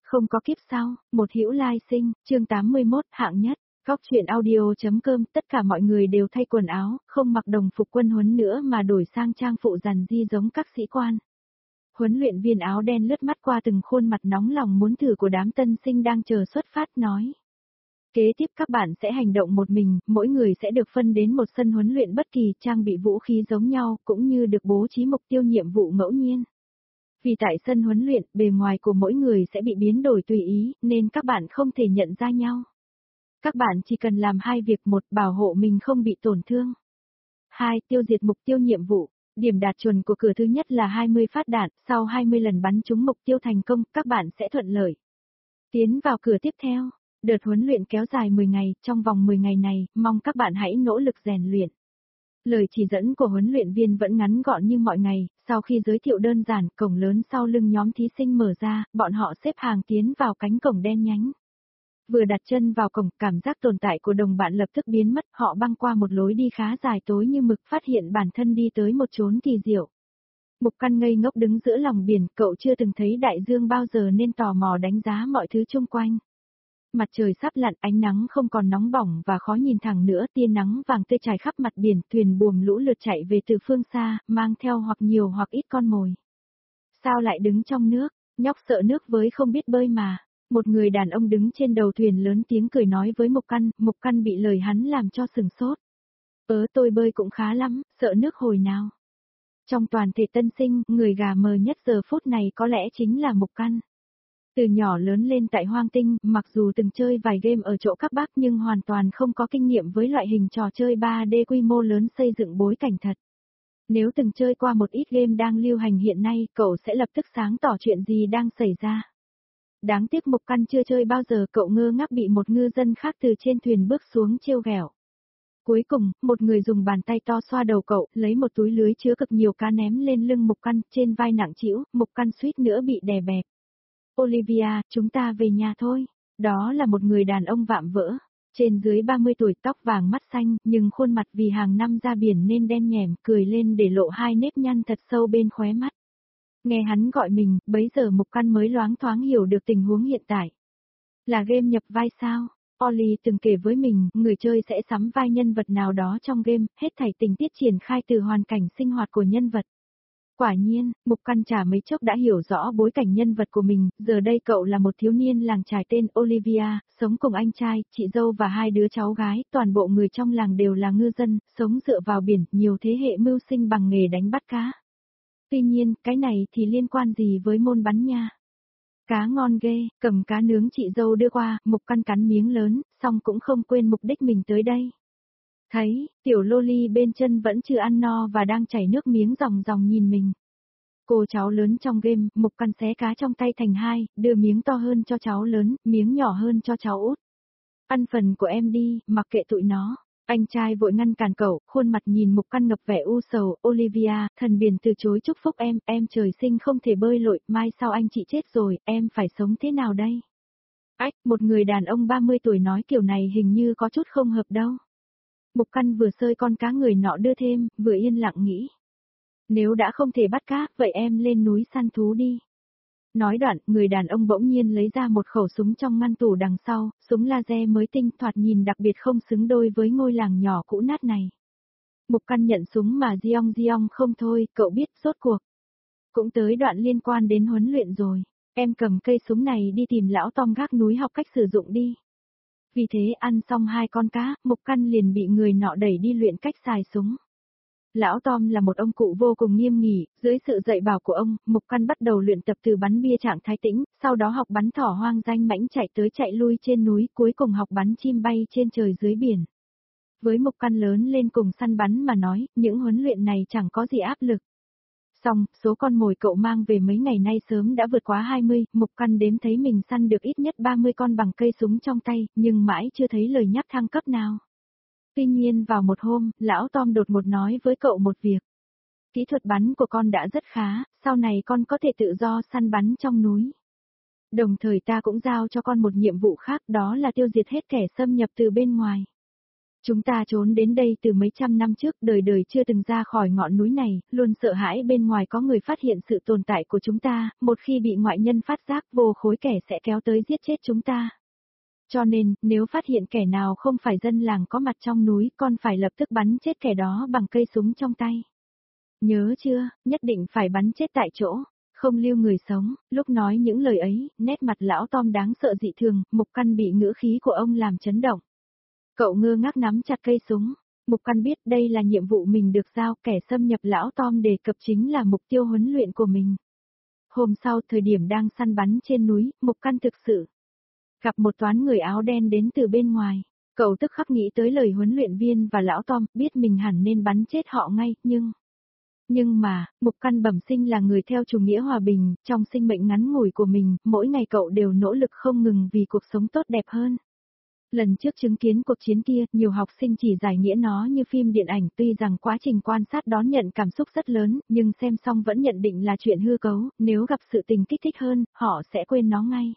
Không có kiếp sau, một hữu lai sinh, chương 81, hạng nhất. Góc truyện audio.com, tất cả mọi người đều thay quần áo, không mặc đồng phục quân huấn nữa mà đổi sang trang phụ rằn di giống các sĩ quan. Huấn luyện viên áo đen lướt mắt qua từng khuôn mặt nóng lòng muốn thử của đám tân sinh đang chờ xuất phát nói. Kế tiếp các bạn sẽ hành động một mình, mỗi người sẽ được phân đến một sân huấn luyện bất kỳ, trang bị vũ khí giống nhau, cũng như được bố trí mục tiêu nhiệm vụ ngẫu nhiên. Vì tại sân huấn luyện, bề ngoài của mỗi người sẽ bị biến đổi tùy ý, nên các bạn không thể nhận ra nhau. Các bạn chỉ cần làm hai việc: một, bảo hộ mình không bị tổn thương. Hai, tiêu diệt mục tiêu nhiệm vụ. Điểm đạt chuẩn của cửa thứ nhất là 20 phát đạn, sau 20 lần bắn trúng mục tiêu thành công, các bạn sẽ thuận lợi tiến vào cửa tiếp theo. Đợt huấn luyện kéo dài 10 ngày, trong vòng 10 ngày này, mong các bạn hãy nỗ lực rèn luyện. Lời chỉ dẫn của huấn luyện viên vẫn ngắn gọn như mọi ngày, sau khi giới thiệu đơn giản, cổng lớn sau lưng nhóm thí sinh mở ra, bọn họ xếp hàng tiến vào cánh cổng đen nhánh. Vừa đặt chân vào cổng, cảm giác tồn tại của đồng bạn lập tức biến mất, họ băng qua một lối đi khá dài tối như mực, phát hiện bản thân đi tới một chốn kỳ diệu. Mục Căn ngây ngốc đứng giữa lòng biển, cậu chưa từng thấy đại dương bao giờ nên tò mò đánh giá mọi thứ xung quanh. Mặt trời sắp lặn, ánh nắng không còn nóng bỏng và khó nhìn thẳng nữa, tia nắng vàng tươi trải khắp mặt biển, thuyền buồm lũ lượt chạy về từ phương xa, mang theo hoặc nhiều hoặc ít con mồi. Sao lại đứng trong nước? Nhóc sợ nước với không biết bơi mà. Một người đàn ông đứng trên đầu thuyền lớn tiếng cười nói với Mục Căn bị lời hắn làm cho sừng sốt. Tôi bơi cũng khá lắm, sợ nước hồi nào. Trong toàn thể tân sinh, người gà mờ nhất giờ phút này có lẽ chính là Mục Căn. Từ nhỏ lớn lên tại Hoang Tinh, mặc dù từng chơi vài game ở chỗ các bác nhưng hoàn toàn không có kinh nghiệm với loại hình trò chơi 3D quy mô lớn xây dựng bối cảnh thật. Nếu từng chơi qua một ít game đang lưu hành hiện nay, cậu sẽ lập tức sáng tỏ chuyện gì đang xảy ra. Đáng tiếc Mục Căn chưa chơi bao giờ, cậu ngơ ngác bị một ngư dân khác từ trên thuyền bước xuống trêu ghẹo. Cuối cùng, một người dùng bàn tay to xoa đầu cậu, lấy một túi lưới chứa cực nhiều cá ném lên lưng Mục Căn, trên vai nặng trĩu, Mục Căn suýt nữa bị đè bẹp. Olivia, chúng ta về nhà thôi. Đó là một người đàn ông vạm vỡ, trên dưới 30 tuổi, tóc vàng mắt xanh, nhưng khuôn mặt vì hàng năm ra biển nên đen nhẻm, cười lên để lộ hai nếp nhăn thật sâu bên khóe mắt. Nghe hắn gọi mình, bấy giờ Mục Căn mới loáng thoáng hiểu được tình huống hiện tại. Là game nhập vai sao? Ollie từng kể với mình, người chơi sẽ sắm vai nhân vật nào đó trong game, hết thảy tình tiết triển khai từ hoàn cảnh sinh hoạt của nhân vật. Quả nhiên, Mục Căn chả mấy chốc đã hiểu rõ bối cảnh nhân vật của mình, giờ đây cậu là một thiếu niên làng chài tên Olivia, sống cùng anh trai, chị dâu và hai đứa cháu gái, toàn bộ người trong làng đều là ngư dân, sống dựa vào biển, nhiều thế hệ mưu sinh bằng nghề đánh bắt cá. Tuy nhiên, cái này thì liên quan gì với môn bắn nha? Cá ngon ghê, cầm cá nướng chị dâu đưa qua, Mục Căn cắn miếng lớn, xong cũng không quên mục đích mình tới đây. Thấy, tiểu loli bên chân vẫn chưa ăn no và đang chảy nước miếng ròng ròng nhìn mình. Cô cháu lớn trong game, Mục Căn xé cá trong tay thành hai, đưa miếng to hơn cho cháu lớn, miếng nhỏ hơn cho cháu út. Ăn phần của em đi, mặc kệ tụi nó. Anh trai vội ngăn cản cậu, khuôn mặt nhìn Mục Căn ngập vẻ u sầu. Olivia, thần biển từ chối chúc phúc em trời sinh không thể bơi lội, mai sau anh chị chết rồi, em phải sống thế nào đây? Ách, một người đàn ông 30 tuổi nói kiểu này hình như có chút không hợp đâu. Mục Căn vừa sơi con cá người nọ đưa thêm, vừa yên lặng nghĩ. Nếu đã không thể bắt cá, vậy em lên núi săn thú đi. Nói đoạn, người đàn ông bỗng nhiên lấy ra một khẩu súng trong ngăn tủ đằng sau, súng laser mới tinh, thoạt nhìn đặc biệt không xứng đôi với ngôi làng nhỏ cũ nát này. Mục Căn nhận súng mà giong không thôi, cậu biết rốt cuộc. Cũng tới đoạn liên quan đến huấn luyện rồi, em cầm cây súng này đi tìm lão Tom gác núi học cách sử dụng đi. Vì thế ăn xong hai con cá, Mục Căn liền bị người nọ đẩy đi luyện cách xài súng. Lão Tom là một ông cụ vô cùng nghiêm nghỉ, dưới sự dạy bảo của ông, Mục Căn bắt đầu luyện tập từ bắn bia trạng thái tĩnh, sau đó học bắn thỏ hoang danh mãnh chạy tới chạy lui trên núi, cuối cùng học bắn chim bay trên trời dưới biển. Với Mục Căn lớn lên cùng săn bắn mà nói, những huấn luyện này chẳng có gì áp lực. Xong, số con mồi cậu mang về mấy ngày nay sớm đã vượt quá 20, Mục Căn đếm thấy mình săn được ít nhất 30 con bằng cây súng trong tay, nhưng mãi chưa thấy lời nhắc thăng cấp nào. Tuy nhiên vào một hôm, lão Tom đột ngột nói với cậu một việc. Kỹ thuật bắn của con đã rất khá, sau này con có thể tự do săn bắn trong núi. Đồng thời ta cũng giao cho con một nhiệm vụ khác, đó là tiêu diệt hết kẻ xâm nhập từ bên ngoài. Chúng ta trốn đến đây từ mấy trăm năm trước, đời đời chưa từng ra khỏi ngọn núi này, luôn sợ hãi bên ngoài có người phát hiện sự tồn tại của chúng ta, một khi bị ngoại nhân phát giác vô khối kẻ sẽ kéo tới giết chết chúng ta. Cho nên, nếu phát hiện kẻ nào không phải dân làng có mặt trong núi, con phải lập tức bắn chết kẻ đó bằng cây súng trong tay. Nhớ chưa, nhất định phải bắn chết tại chỗ, không lưu người sống. Lúc nói những lời ấy, nét mặt lão Tom đáng sợ dị thường, Mục Căn bị ngữ khí của ông làm chấn động. Cậu ngơ ngác nắm chặt cây súng. Mục Căn biết đây là nhiệm vụ mình được giao, kẻ xâm nhập lão Tom đề cập chính là mục tiêu huấn luyện của mình. Hôm sau, thời điểm đang săn bắn trên núi, Mục Căn thực sự gặp một toán người áo đen đến từ bên ngoài. Cậu tức khắc nghĩ tới lời huấn luyện viên và lão Tom, biết mình hẳn nên bắn chết họ ngay, nhưng mà, Mục Căn bẩm sinh là người theo chủ nghĩa hòa bình, trong sinh mệnh ngắn ngủi của mình, mỗi ngày cậu đều nỗ lực không ngừng vì cuộc sống tốt đẹp hơn. Lần trước chứng kiến cuộc chiến kia, nhiều học sinh chỉ giải nghĩa nó như phim điện ảnh, tuy rằng quá trình quan sát đón nhận cảm xúc rất lớn, nhưng xem xong vẫn nhận định là chuyện hư cấu, nếu gặp sự tình kích thích hơn, họ sẽ quên nó ngay.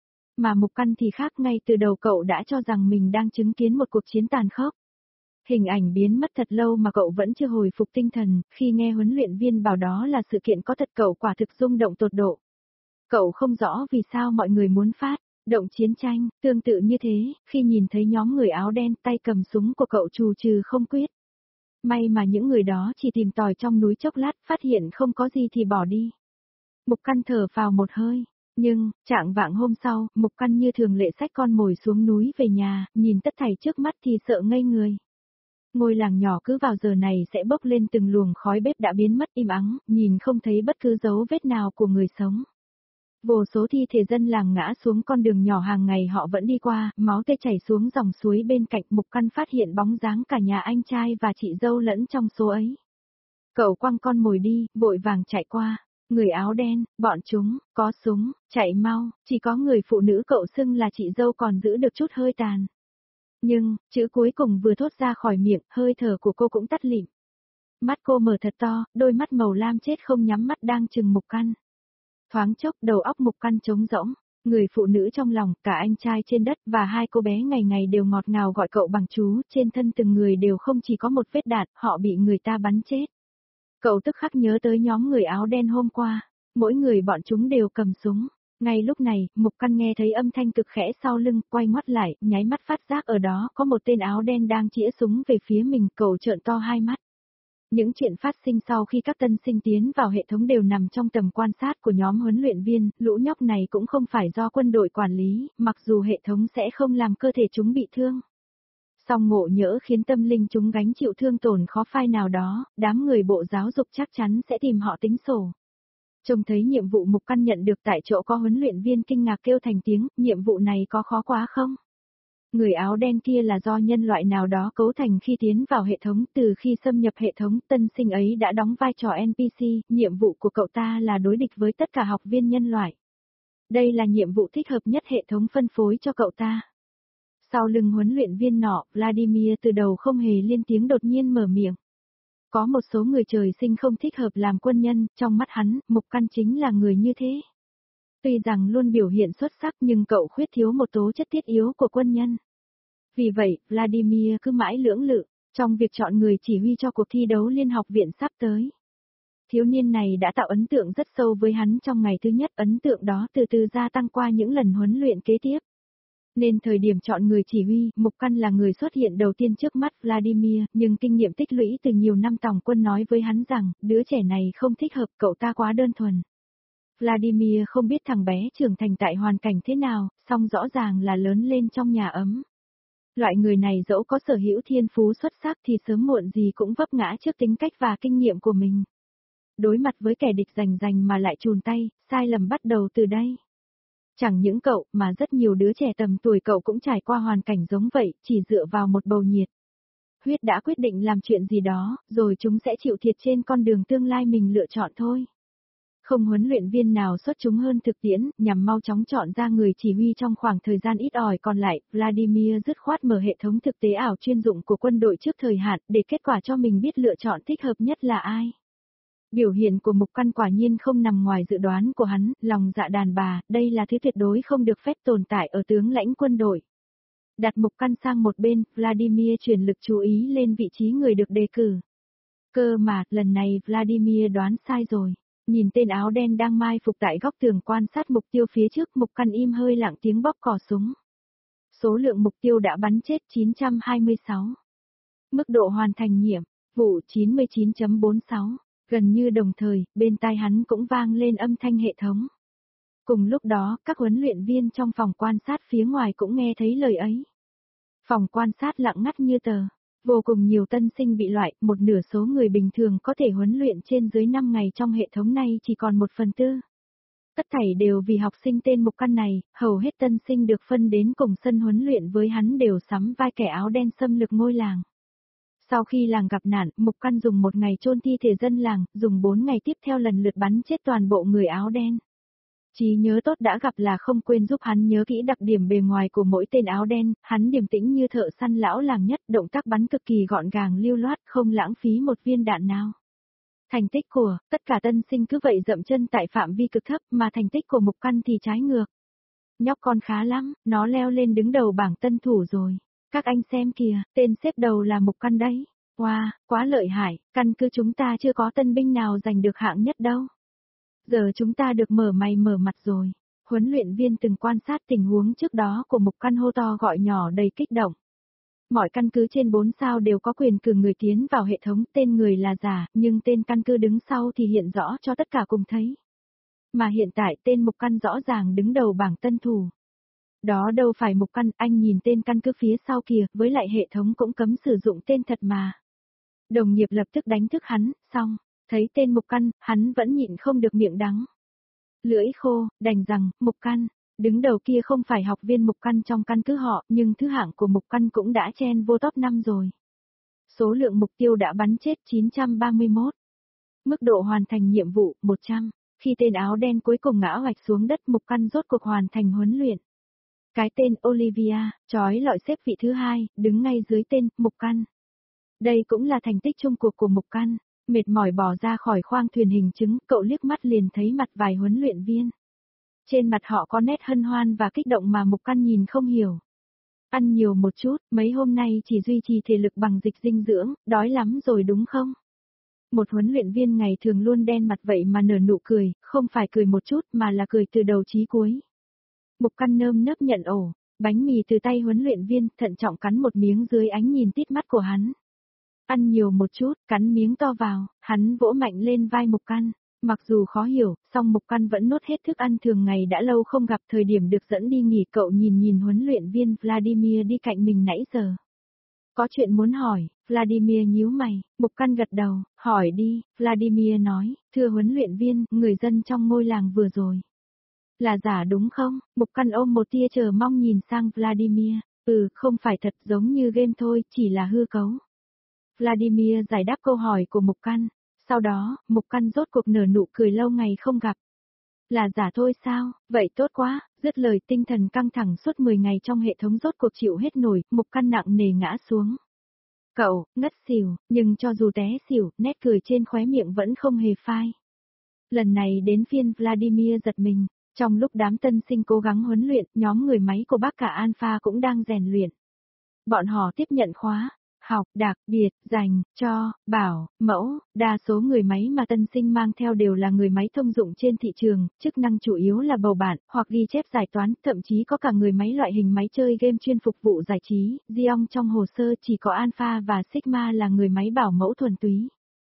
Mà Mục Căn thì khác, ngay từ đầu cậu đã cho rằng mình đang chứng kiến một cuộc chiến tàn khốc. Hình ảnh biến mất thật lâu mà cậu vẫn chưa hồi phục tinh thần, khi nghe huấn luyện viên bảo đó là sự kiện có thật cậu quả thực rung động tột độ. Cậu không rõ vì sao mọi người muốn phát động chiến tranh, tương tự như thế, khi nhìn thấy nhóm người áo đen tay cầm súng của cậu trù trừ không quyết. May mà những người đó chỉ tìm tòi trong núi chốc lát, phát hiện không có gì thì bỏ đi. Mục Căn thở phào một hơi. Nhưng, trạng vạng hôm sau, Mục Căn như thường lệ xách con mồi xuống núi về nhà, nhìn tất thảy trước mắt thì sợ ngây người. Ngôi làng nhỏ cứ vào giờ này sẽ bốc lên từng luồng khói bếp đã biến mất im ắng, nhìn không thấy bất cứ dấu vết nào của người sống. Vô số thi thể dân làng ngã xuống con đường nhỏ hàng ngày họ vẫn đi qua, máu tươi chảy xuống dòng suối bên cạnh. Mục Căn phát hiện bóng dáng cả nhà anh trai và chị dâu lẫn trong số ấy. Cậu quăng con mồi đi, vội vàng chạy qua. Người áo đen, bọn chúng, có súng, chạy mau, chỉ có người phụ nữ cậu xưng là chị dâu còn giữ được chút hơi tàn. Nhưng, chữ cuối cùng vừa thốt ra khỏi miệng, hơi thở của cô cũng tắt lịm. Mắt cô mở thật to, đôi mắt màu lam chết không nhắm mắt đang chừng Mục Căn. Thoáng chốc đầu óc Mục Căn trống rỗng, người phụ nữ trong lòng, cả anh trai trên đất và hai cô bé ngày ngày đều ngọt ngào gọi cậu bằng chú, trên thân từng người đều không chỉ có một vết đạn, họ bị người ta bắn chết. Cậu tức khắc nhớ tới nhóm người áo đen hôm qua, mỗi người bọn chúng đều cầm súng. Ngay lúc này, Mục Căn nghe thấy âm thanh cực khẽ sau lưng, quay ngoắt lại, nháy mắt phát giác ở đó có một tên áo đen đang chĩa súng về phía mình, cậu trợn to hai mắt. Những chuyện phát sinh sau khi các tân sinh tiến vào hệ thống đều nằm trong tầm quan sát của nhóm huấn luyện viên, lũ nhóc này cũng không phải do quân đội quản lý, mặc dù hệ thống sẽ không làm cơ thể chúng bị thương. Song ngộ nhỡ khiến tâm linh chúng gánh chịu thương tổn khó phai nào đó, đám người bộ giáo dục chắc chắn sẽ tìm họ tính sổ. Trông thấy nhiệm vụ Mục Căn nhận được tại chỗ có huấn luyện viên kinh ngạc kêu thành tiếng, nhiệm vụ này có khó quá không? Người áo đen kia là do nhân loại nào đó cấu thành khi tiến vào hệ thống, từ khi xâm nhập hệ thống tân sinh ấy đã đóng vai trò NPC, nhiệm vụ của cậu ta là đối địch với tất cả học viên nhân loại. Đây là nhiệm vụ thích hợp nhất hệ thống phân phối cho cậu ta. Sau lưng huấn luyện viên nọ, Vladimir từ đầu không hề lên tiếng đột nhiên mở miệng. Có một số người trời sinh không thích hợp làm quân nhân, trong mắt hắn, Mục Căn chính là người như thế. Tuy rằng luôn biểu hiện xuất sắc nhưng cậu khuyết thiếu một tố chất thiết yếu của quân nhân. Vì vậy, Vladimir cứ mãi lưỡng lự, trong việc chọn người chỉ huy cho cuộc thi đấu liên học viện sắp tới. Thiếu niên này đã tạo ấn tượng rất sâu với hắn trong ngày thứ nhất, ấn tượng đó từ từ gia tăng qua những lần huấn luyện kế tiếp. Nên thời điểm chọn người chỉ huy, Mục Căn là người xuất hiện đầu tiên trước mắt Vladimir, nhưng kinh nghiệm tích lũy từ nhiều năm tòng quân nói với hắn rằng, đứa trẻ này không thích hợp, cậu ta quá đơn thuần. Vladimir không biết thằng bé trưởng thành tại hoàn cảnh thế nào, song rõ ràng là lớn lên trong nhà ấm. Loại người này dẫu có sở hữu thiên phú xuất sắc thì sớm muộn gì cũng vấp ngã trước tính cách và kinh nghiệm của mình. Đối mặt với kẻ địch rành rành mà lại chùn tay, sai lầm bắt đầu từ đây. Chẳng những cậu mà rất nhiều đứa trẻ tầm tuổi cậu cũng trải qua hoàn cảnh giống vậy, chỉ dựa vào một bầu nhiệt huyết đã quyết định làm chuyện gì đó, rồi chúng sẽ chịu thiệt trên con đường tương lai mình lựa chọn thôi. Không huấn luyện viên nào xuất chúng hơn thực tiễn, nhằm mau chóng chọn ra người chỉ huy trong khoảng thời gian ít ỏi còn lại, Vladimir dứt khoát mở hệ thống thực tế ảo chuyên dụng của quân đội trước thời hạn, để kết quả cho mình biết lựa chọn thích hợp nhất là ai. Biểu hiện của Mục Căn quả nhiên không nằm ngoài dự đoán của hắn, lòng dạ đàn bà, đây là thứ tuyệt đối không được phép tồn tại ở tướng lãnh quân đội. Đặt Mục Căn sang một bên, Vladimir chuyển lực chú ý lên vị trí người được đề cử. Cơ mà, lần này Vladimir đoán sai rồi. Nhìn tên áo đen đang mai phục tại góc tường quan sát mục tiêu phía trước, Mục Căn im hơi lặng tiếng bóp cò súng. Số lượng mục tiêu đã bắn chết 926. Mức độ hoàn thành nhiệm vụ 99.46. Gần như đồng thời, bên tai hắn cũng vang lên âm thanh hệ thống. Cùng lúc đó, các huấn luyện viên trong phòng quan sát phía ngoài cũng nghe thấy lời ấy. Phòng quan sát lặng ngắt như tờ. Vô cùng nhiều tân sinh bị loại, một nửa số người bình thường có thể huấn luyện trên dưới 5 ngày trong hệ thống này chỉ còn 1/4. Tất thảy đều vì học sinh tên Mục Căn này, hầu hết tân sinh được phân đến cùng sân huấn luyện với hắn đều sắm vai kẻ áo đen xâm lược ngôi làng. Sau khi làng gặp nạn, Mục Căn dùng 1 ngày chôn thi thể dân làng, dùng 4 ngày tiếp theo lần lượt bắn chết toàn bộ người áo đen. Trí nhớ tốt đã gặp là không quên giúp hắn nhớ kỹ đặc điểm bề ngoài của mỗi tên áo đen, hắn điềm tĩnh như thợ săn lão làng nhất, động tác bắn cực kỳ gọn gàng lưu loát, không lãng phí một viên đạn nào. Thành tích của, tất cả tân sinh cứ vậy dậm chân tại phạm vi cực thấp, mà thành tích của Mục Căn thì trái ngược. Nhóc con khá lắm, nó leo lên đứng đầu bảng tân thủ rồi. Các anh xem kìa, tên xếp đầu là Mục Căn đấy. Wow, quá lợi hại, căn cứ chúng ta chưa có tân binh nào giành được hạng nhất đâu. Giờ chúng ta được mở mày mở mặt rồi. Huấn luyện viên từng quan sát tình huống trước đó của Mục Căn hô to gọi nhỏ đầy kích động. Mọi căn cứ trên 4 sao đều có quyền cử người tiến vào hệ thống, tên người là giả, nhưng tên căn cứ đứng sau thì hiện rõ cho tất cả cùng thấy. Mà hiện tại tên Mục Căn rõ ràng đứng đầu bảng tân thủ. Đó đâu phải Mục Căn, anh nhìn tên căn cứ phía sau kìa, với lại hệ thống cũng cấm sử dụng tên thật mà. Đồng nghiệp lập tức đánh thức hắn, xong, thấy tên Mục Căn, hắn vẫn nhịn không được miệng đắng. Lưỡi khô, đành rằng, Mục Căn, đứng đầu kia không phải học viên Mục Căn trong căn cứ họ, nhưng thứ hạng của Mục Căn cũng đã chen vô top 5 rồi. Số lượng mục tiêu đã bắn chết 931. Mức độ hoàn thành nhiệm vụ 100. Khi tên áo đen cuối cùng ngã hoạch xuống đất, Mục Căn rốt cuộc hoàn thành huấn luyện. Cái tên Olivia, chói lọi xếp vị thứ 2, đứng ngay dưới tên Mục Căn. Đây cũng là thành tích chung cuộc của Mục Căn. Mệt mỏi bỏ ra khỏi khoang thuyền hình chứng, cậu liếc mắt liền thấy mặt vài huấn luyện viên. Trên mặt họ có nét hân hoan và kích động mà Mục Căn nhìn không hiểu. Ăn nhiều một chút, mấy hôm nay chỉ duy trì thể lực bằng dịch dinh dưỡng, đói lắm rồi đúng không? Một huấn luyện viên ngày thường luôn đen mặt vậy mà nở nụ cười, không phải cười một chút mà là cười từ đầu chí cuối. Mục Căn nơm nớp nhận ổ, bánh mì từ tay huấn luyện viên, thận trọng cắn một miếng dưới ánh nhìn tít mắt của hắn. Ăn nhiều một chút, cắn miếng to vào, hắn vỗ mạnh lên vai Mục Căn. Mặc dù khó hiểu, song Mục Căn vẫn nuốt hết thức ăn thường ngày đã lâu không gặp. Thời điểm được dẫn đi nghỉ, cậu nhìn huấn luyện viên Vladimir đi cạnh mình nãy giờ. Có chuyện muốn hỏi, Vladimir nhíu mày, Mục Căn gật đầu, hỏi đi, Vladimir nói, thưa huấn luyện viên, người dân trong ngôi làng vừa rồi. Là giả đúng không? Mục Căn ôm một tia chờ mong nhìn sang Vladimir, không phải thật, giống như game thôi, chỉ là hư cấu. Vladimir giải đáp câu hỏi của Mục Căn, sau đó, Mục Căn rốt cuộc nở nụ cười lâu ngày không gặp. Là giả thôi sao, vậy tốt quá, dứt lời tinh thần căng thẳng suốt 10 ngày trong hệ thống rốt cuộc chịu hết nổi, Mục Căn nặng nề ngã xuống. Cậu, ngất xỉu, nhưng cho dù té xỉu, nét cười trên khóe miệng vẫn không hề phai. Lần này đến phiên Vladimir giật mình, trong lúc đám tân sinh cố gắng huấn luyện, nhóm người máy của bác cả Alpha cũng đang rèn luyện. Bọn họ tiếp nhận khóa học, đặc biệt, dành, cho, bảo, mẫu, đa số người máy mà tân sinh mang theo đều là người máy thông dụng trên thị trường, chức năng chủ yếu là bầu bạn, hoặc ghi chép giải toán, thậm chí có cả người máy loại hình máy chơi game chuyên phục vụ giải trí, Xeon trong hồ sơ chỉ có Alpha và Sigma là người máy bảo mẫu thuần túy.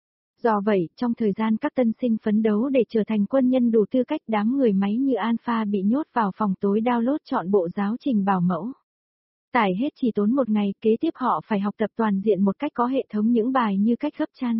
Do vậy, trong thời gian các tân sinh phấn đấu để trở thành quân nhân đủ tư cách, đám người máy như Alpha bị nhốt vào phòng tối download chọn bộ giáo trình bảo mẫu. Tải hết chỉ tốn 1 ngày, kế tiếp họ phải học tập toàn diện một cách có hệ thống những bài như cách gấp chăn.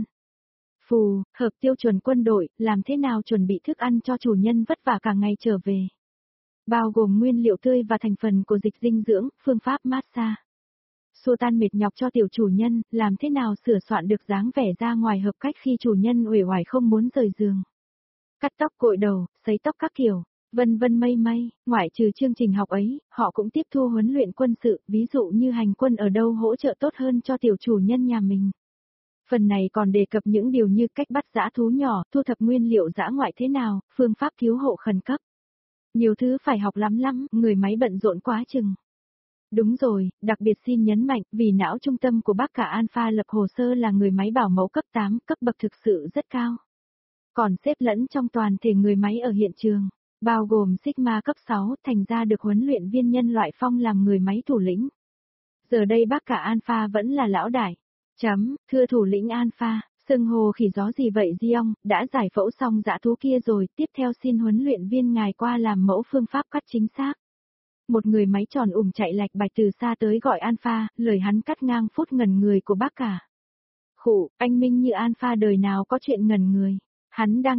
Phù, hợp tiêu chuẩn quân đội, làm thế nào chuẩn bị thức ăn cho chủ nhân vất vả cả ngày trở về. Bao gồm nguyên liệu tươi và thành phần của dịch dinh dưỡng, phương pháp massage. Xua tan mệt nhọc cho tiểu chủ nhân, làm thế nào sửa soạn được dáng vẻ ra ngoài hợp cách khi chủ nhân uể oải không muốn rời giường. Cắt tóc cội đầu, sấy tóc các kiểu. Vân vân mây mây, ngoại trừ chương trình học ấy, họ cũng tiếp thu huấn luyện quân sự, ví dụ như hành quân ở đâu hỗ trợ tốt hơn cho tiểu chủ nhân nhà mình. Phần này còn đề cập những điều như cách bắt dã thú nhỏ, thu thập nguyên liệu dã ngoại thế nào, phương pháp cứu hộ khẩn cấp. Nhiều thứ phải học lắm, người máy bận rộn quá chừng. Đúng rồi, đặc biệt xin nhấn mạnh, vì não trung tâm của bác cả Alpha lập hồ sơ là người máy bảo mẫu cấp 8, cấp bậc thực sự rất cao. Còn xếp lẫn trong toàn thể người máy ở hiện trường, bao gồm Sigma cấp 6, thành ra được huấn luyện viên nhân loại phong làm người máy thủ lĩnh. Giờ đây bác cả Alpha vẫn là lão đại. Thưa thủ lĩnh Alpha, xưng hô khỉ gió gì vậy Diong, đã giải phẫu xong dã thú kia rồi, tiếp theo xin huấn luyện viên ngài qua làm mẫu phương pháp cắt chính xác. Một người máy tròn chạy lạch bạch từ xa tới gọi Alpha, lời hắn cắt ngang phút ngần người của bác cả. Khụ, anh Minh như Alpha đời nào có chuyện ngần người. Hắn đang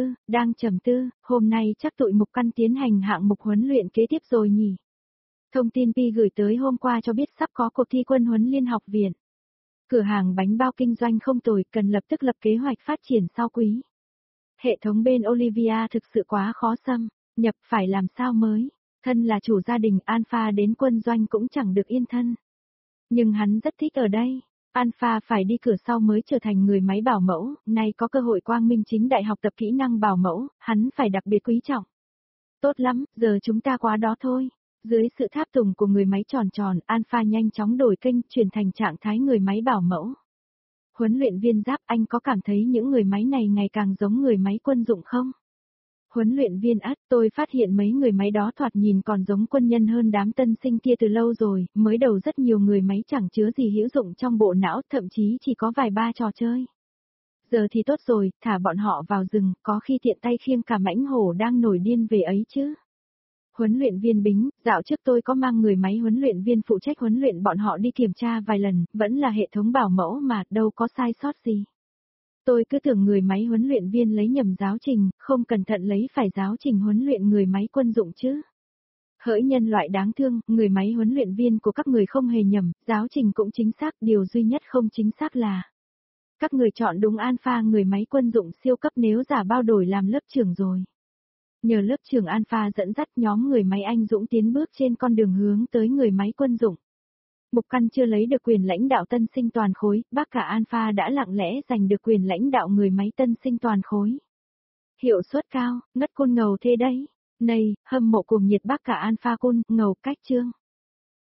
trầm tư, hôm nay chắc tụi Mục Căn tiến hành hạng mục huấn luyện kế tiếp rồi nhỉ. Thông tin Pi gửi tới hôm qua cho biết sắp có cuộc thi quân huấn liên học viện. Cửa hàng bánh bao kinh doanh không tồi, cần lập tức lập kế hoạch phát triển sau quý. Hệ thống bên Olivia thực sự quá khó xâm, nhập phải làm sao mới. Thân là chủ gia đình, Alpha đến quân doanh cũng chẳng được yên thân. Nhưng hắn rất thích ở đây. Alpha phải đi cửa sau mới trở thành người máy bảo mẫu, nay có cơ hội quang minh chính đại học tập kỹ năng bảo mẫu, hắn phải đặc biệt quý trọng. Tốt lắm, giờ chúng ta qua đó thôi. Dưới sự tháp tùng của người máy tròn tròn, Alpha nhanh chóng đổi kênh, chuyển thành trạng thái người máy bảo mẫu. Huấn luyện viên Giáp, anh có cảm thấy những người máy này ngày càng giống người máy quân dụng không? Huấn luyện viên Át, tôi phát hiện mấy người máy đó thoạt nhìn còn giống quân nhân hơn đám tân sinh kia từ lâu rồi, mới đầu rất nhiều người máy chẳng chứa gì hữu dụng trong bộ não, thậm chí chỉ có vài ba trò chơi. Giờ thì tốt rồi, thả bọn họ vào rừng, có khi tiện tay khiêng cả mãnh hổ đang nổi điên về ấy chứ. Huấn luyện viên Bính, dạo trước tôi có mang người máy huấn luyện viên phụ trách huấn luyện bọn họ đi kiểm tra vài lần, vẫn là hệ thống bảo mẫu mà, đâu có sai sót gì. Tôi cứ tưởng người máy huấn luyện viên lấy nhầm giáo trình, không cẩn thận lấy phải giáo trình huấn luyện người máy quân dụng chứ. Hỡi nhân loại đáng thương, người máy huấn luyện viên của các người không hề nhầm, giáo trình cũng chính xác, điều duy nhất không chính xác là các người chọn đúng Alpha người máy quân dụng siêu cấp nếu giả bao đổi làm lớp trưởng rồi. Nhờ lớp trưởng Alpha dẫn dắt nhóm người máy anh dũng tiến bước trên con đường hướng tới người máy quân dụng. Mục Căn chưa lấy được quyền lãnh đạo tân sinh toàn khối, bác cả Alpha đã lặng lẽ giành được quyền lãnh đạo người máy tân sinh toàn khối. Hiệu suất cao, ngất côn ngầu thế đấy. Này, hâm mộ cuồng nhiệt bác cả Alpha côn, ngầu cách chương.